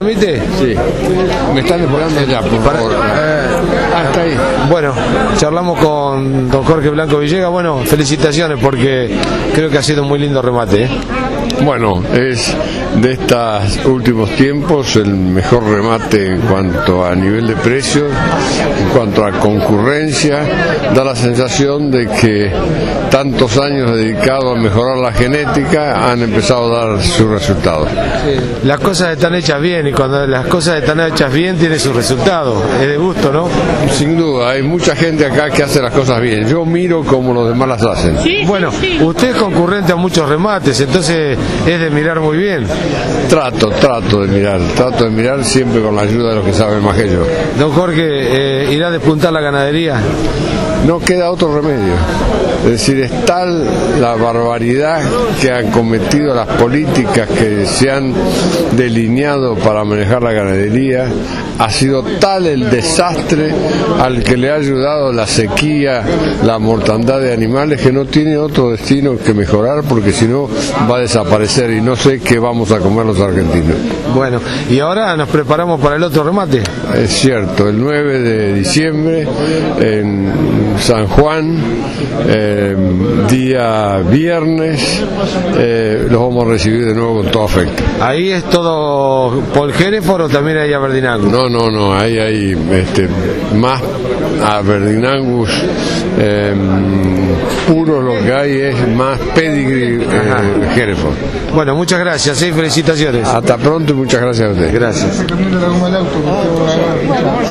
¿Permite? Sí, me están esperando ya, por favor. Hasta ahí. Bueno, charlamos con don Jorge Blanco Villegas. Bueno, felicitaciones porque creo que ha sido un muy lindo remate, ¿eh? Bueno, es de estos últimos tiempos el mejor remate en cuanto a nivel de precios, en cuanto a concurrencia. Da la sensación de que tantos años dedicados a mejorar la genética han empezado a dar sus resultados. Las cosas están hechas bien y cuando las cosas están hechas bien tiene sus resultados. Es de gusto, ¿no? Sin duda, hay mucha gente acá que hace las cosas bien. Yo miro como los demás las hacen. Bueno, usted es concurrente a muchos remates, entonces es de mirar muy bien. Trato de mirar siempre con la ayuda de los que saben más que yo. Don Jorge, ¿irá a despuntar la ganadería? No queda otro remedio. Es decir, es tal la barbaridad que han cometido las políticas que se han delineado para manejar la ganadería, ha sido tal el desastre al que le ha ayudado la sequía, la mortandad de animales, que no tiene otro destino que mejorar, porque si no va a desaparecer y no sé qué vamos a comer los argentinos. Bueno, y ahora nos preparamos para el otro remate. Es cierto, el 9 de diciembre en San Juan, día viernes, los vamos a recibir de nuevo con todo afecto. ¿Ahí es todo Paul Hereford o también hay Aberdeen Angus? No, ahí hay más Aberdeen Angus puro, lo que hay es más pedigree Hereford. Bueno, muchas gracias y felicitaciones. Hasta pronto y muchas gracias a usted. Gracias.